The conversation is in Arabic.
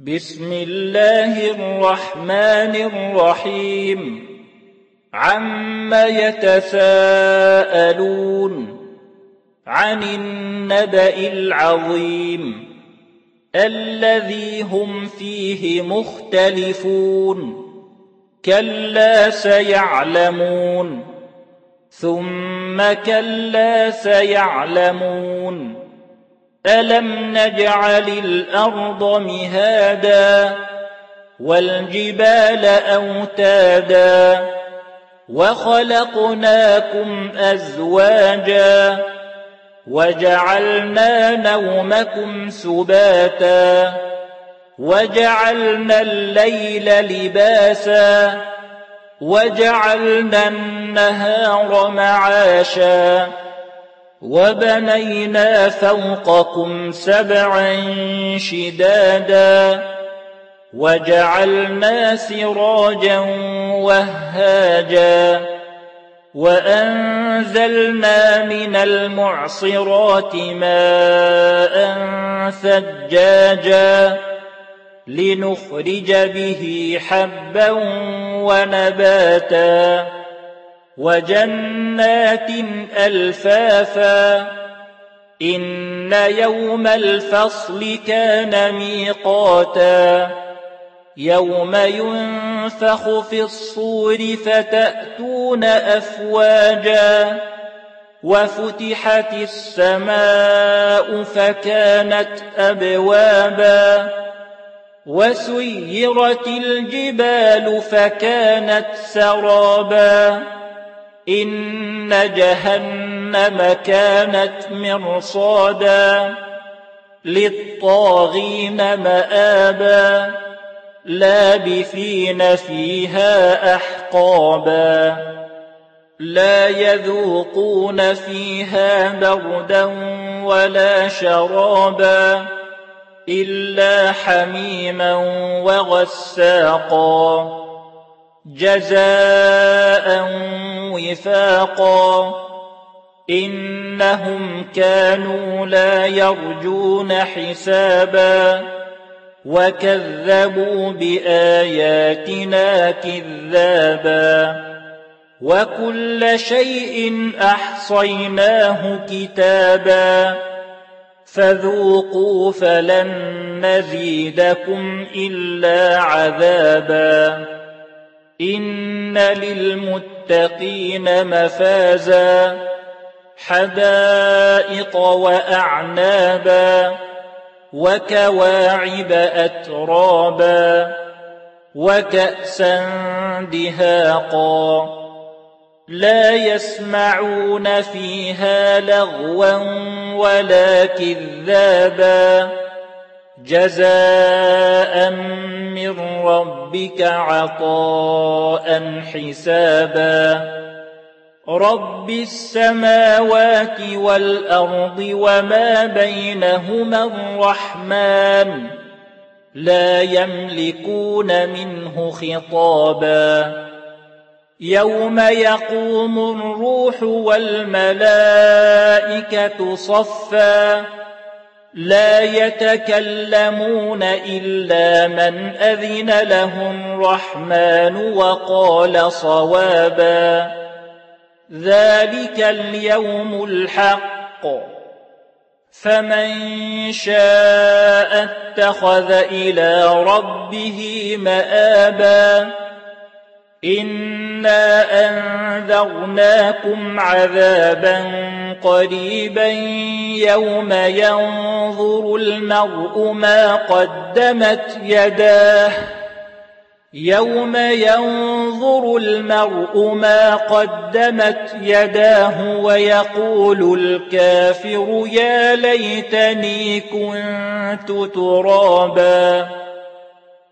بسم الله الرحمن الرحيم عم يتساءلون عن النبأ العظيم الذي هم فيه مختلفون كلا سيعلمون ثم كلا سيعلمون ألم نجعل الأرض مهادا والجبال أوتادا وخلقناكم أزواجا وجعلنا نومكم سباتا وجعلنا الليل لباسا وجعلنا النهار معاشا وبنينا فوقكم سبعا شدادا وجعلنا سراجا وهاجا وأنزلنا من المعصرات ماء ثجاجا لنخرج به حبا ونباتا وجنات ألفافا إن يوم الفصل كان ميقاتا يوم ينفخ في الصور فتأتون أفواجا وفتحت السماء فكانت أبوابا وسيرت الجبال فكانت سرابا إن جهنم كانت مرصادا للطاغين مآبا لابثين فيها أحقابا لا يذوقون فيها بردا ولا شرابا إلا حميما وغساقا جزاء وفاقا إنهم كانوا لا يرجون حسابا وكذبوا بآياتنا كذابا وكل شيء أحصيناه كتابا فذوقوا فلن نزيدكم إلا عذابا إن للمتقين مفازا حدائق وأعنابا وكواعب أترابا وكأسا دهاقا لا يسمعون فيها لغوا ولا كذابا جزاء من ربك عطاء حسابا رب السماوات والأرض وما بينهما الرحمن لا يملكون منه خطابا يوم يقوم الروح والملائكة صفا لا يتكلمون إلا من أذن له الرحمن وقال صوابا ذلك اليوم الحق فمن شاء اتخذ إلى ربه مآبا إنا أنذرناكم عذابا قريبا يوم ينظر المرء ما قدمت يداه ويقول الكافر يا ليتني كنت ترابا